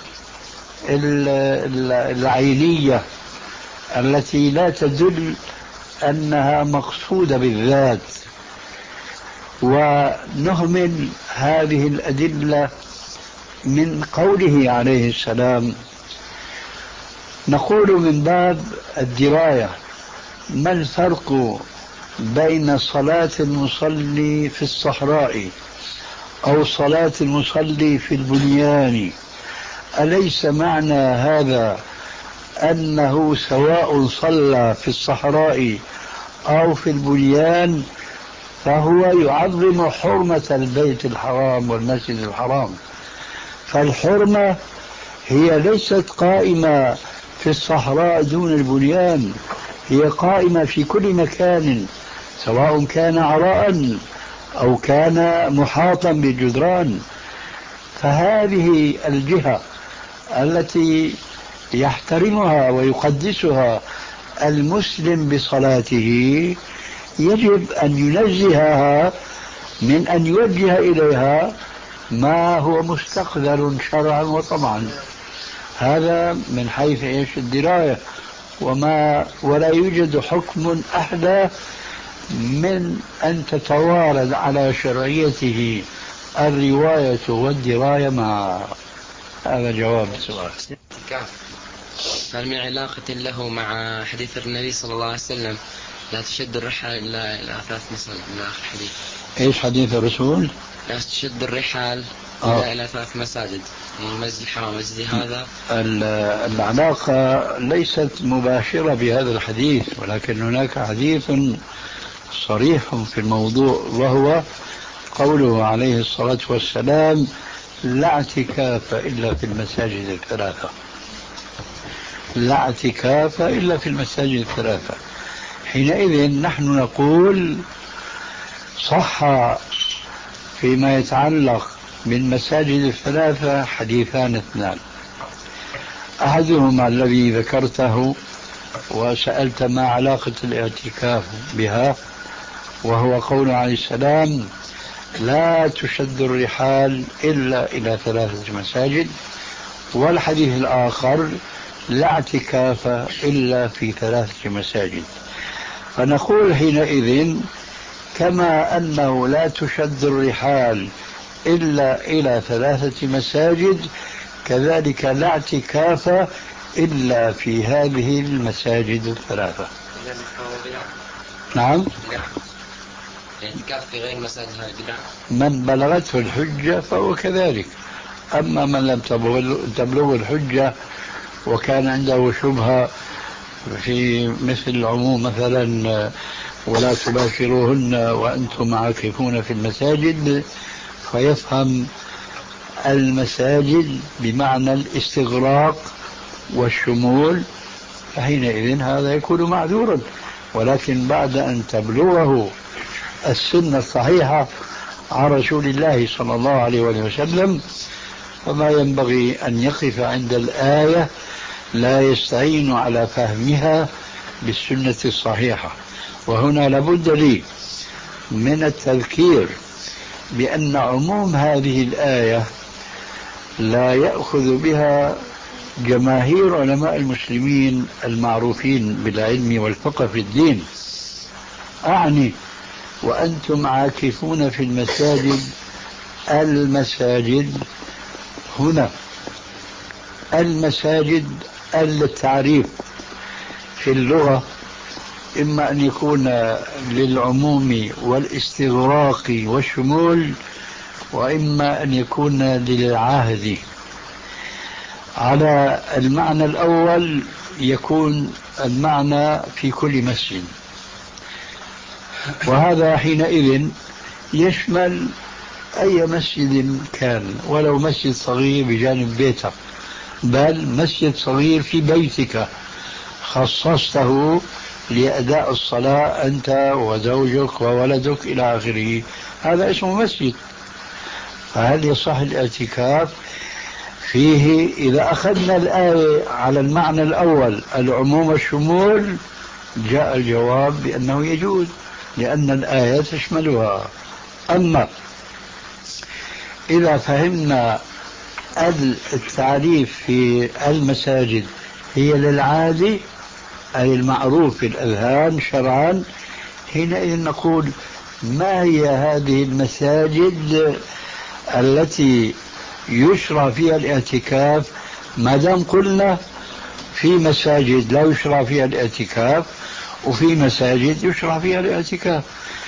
العينية التي لا تدل أنها مقصودة بالذات، ونهمل هذه الأدلة من قوله عليه السلام؟ نقول من باب الدراية ما الفرق بين صلاة المصلي في الصحراء أو صلاة المصلي في البنيان؟ أليس معنى هذا أنه سواء صلى في الصحراء أو في البنيان فهو يعظم حرمة البيت الحرام والمسجد الحرام؟ فالحرمة هي ليست قائمة في الصحراء دون البنيان، هي قائمة في كل مكان سواء كان عراء أو كان محاطا بالجدران. فهذه الجهة التي يحترمها ويقدسها المسلم بصلاته يجب أن ينزهها من أن يوجه إليها ما هو مستقذر شرعا وطبعا. هذا من حيث إيش الدراية، وما ولا يوجد حكم أحدى من أن تتوارد على شرعيته الرواية والدراية معا. هذا جواب السؤال. هل من علاقة له مع حديث النبي صلى الله عليه وسلم لا تشد الرحال إلا إلى ثلاث مساجد من آخر حديث؟ إيش حديث الرسول؟ لا تشد الرحال آه. إلا إلى ثلاث مساجد، المسجد الحرام مسجد هذا. العلاقة ليست مباشرة بهذا الحديث، ولكن هناك حديث صريح في الموضوع وهو قوله عليه الصلاة والسلام لا اعتكاف إلا في المساجد الثلاثة، لا اعتكاف إلا في المساجد الثلاثة. حينئذ نحن نقول صح فيما يتعلق بالمساجد الثلاثة حديثان اثنان، أحدهما الذي ذكرته وسألت ما علاقة الاعتكاف بها، وهو قول عليه السلام: لا تشد الرحال إلا إلى ثلاثة مساجد، والحديث الآخر: لا اعتكاف إلا في ثلاثة مساجد. فنقول حينئذ كما أنه لا تشد الرحال إلا إلى ثلاثة مساجد، كذلك لا اعتكاف إلا في هذه المساجد الثلاثة. نعم، الاعتكاف في غير مساجد هذه بدعة. من بلغته الحجة فهو كذلك، أما من لم تبلغ الحجة وكان عنده شبهة في مثل العموم مثلا: ولا تباشروهن وأنتم عاكفون في المساجد، فيفهم المساجد بمعنى الاستغراق والشمول، فحينئذ هذا يكون معذورا. ولكن بعد أن تبلغه السنة الصحيحة عن رسول الله صلى الله عليه وسلم، فما ينبغي أن يقف عند الآية، لا يستعين على فهمها بالسنة الصحيحة. وهنا لابد لي من التذكير بأن عموم هذه الآية لا يأخذ بها جماهير علماء المسلمين المعروفين بالعلم والفقه في الدين. أعني وأنتم عاكفون في المساجد، المساجد هنا المساجد التعريف في اللغة إما أن يكون للعموم والاستغراق والشمول، وإما أن يكون للعهد. على المعنى الأول يكون المعنى في كل مسجد، وهذا حينئذ يشمل أي مسجد كان، ولو مسجد صغير بجانب بيتك، بل مسجد صغير في بيتك خصصته لأداء الصلاة أنت وزوجك وولدك إلى آخره، هذا اسمه مسجد. فهل يصح الاعتكاف فيه؟ إذا أخذنا الآية على المعنى الأول العموم والشمول، جاء الجواب بأنه يجوز، لأن الآية تشملها. أما إذا فهمنا التعريف في المساجد هي للعادي، أي المعروف في الأذهان شرعا، حينئذ نقول: ما هي هذه المساجد التي يشرع فيها الاعتكاف؟ ما دام قلنا في مساجد لا يشرع فيها الاعتكاف وفي مساجد يشرع فيها الاعتكاف،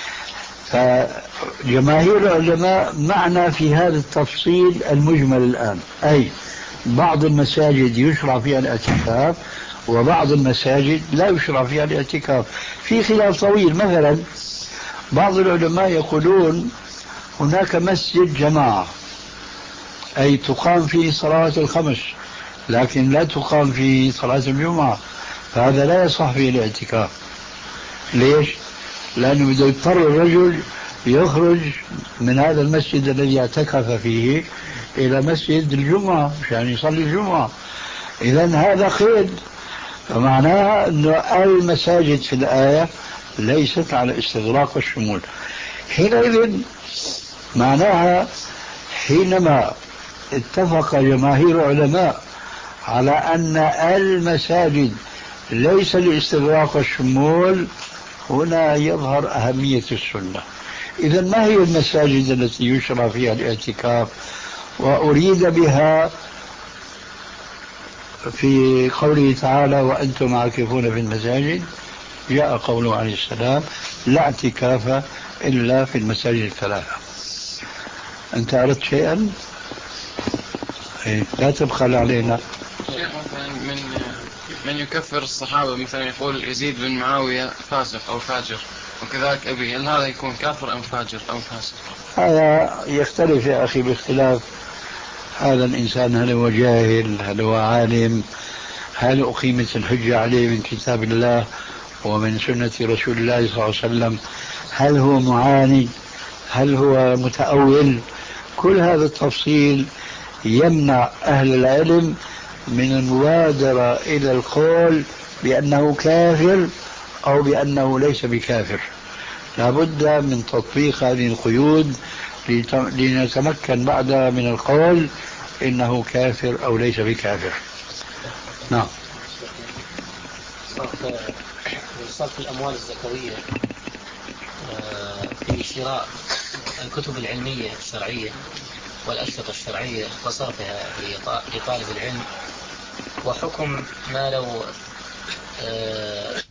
فجماهير العلماء معنا في هذا التفصيل المجمل الآن، أي بعض المساجد يشرع فيها الاعتكاف وبعض المساجد لا يشرع فيها الاعتكاف. في خلاف طويل. مثلا بعض العلماء يقولون هناك مسجد جماعة، أي تقام فيه صلاة الخمس لكن لا تقام فيه صلاة الجمعة، فهذا لا يصح فيه الاعتكاف. ليش؟ لأنه بده يضطر الرجل يخرج من هذا المسجد الذي اعتكف فيه إلى مسجد الجمعة عشان يصلي الجمعة. إذن هذا قيد، فمعناها أن المساجد في الآية ليست على استغراق والشمول. حينئذ معناها حينما اتفق جماهير العلماء على أن المساجد ليس لاستغراق والشمول، هنا يظهر أهمية السنة. إذن ما هي المساجد التي يشرع فيها الاعتكاف؟ وأريد بها في قوله تعالى: وأنتم عاكفون في المساجد، جاء قوله عليه السلام: لا اعتكاف إلا في المساجد الثلاثة. أنت أردت شيئا؟ لا تبخل علينا. شيخ، مثلا من من يكفر الصحابة، مثلا يقول يزيد بن معاوية فاسق أو فاجر وكذلك أبي، هل هذا يكون كافر أم فاجر أو فاسق؟ هذا يختلف يا أخي باختلاف هذا الإنسان، هل هو جاهل، هل هو عالم، هل أقيمت الحجة عليه من كتاب الله ومن سنة رسول الله صلى الله عليه وسلم، هل هو معاند، هل هو متأول. كل هذا التفصيل يمنع أهل العلم من المبادرة إلى القول بأنه كافر أو بأنه ليس بكافر. لابد من تطبيق هذه القيود لنتمكن بعدها من القول إنه كافر أو ليس بكافر. نعم. صرف الأموال الزكوية في شراء الكتب العلمية الشرعية والأشرطة الشرعية وصرفها لطالب العلم، وحكم ما لو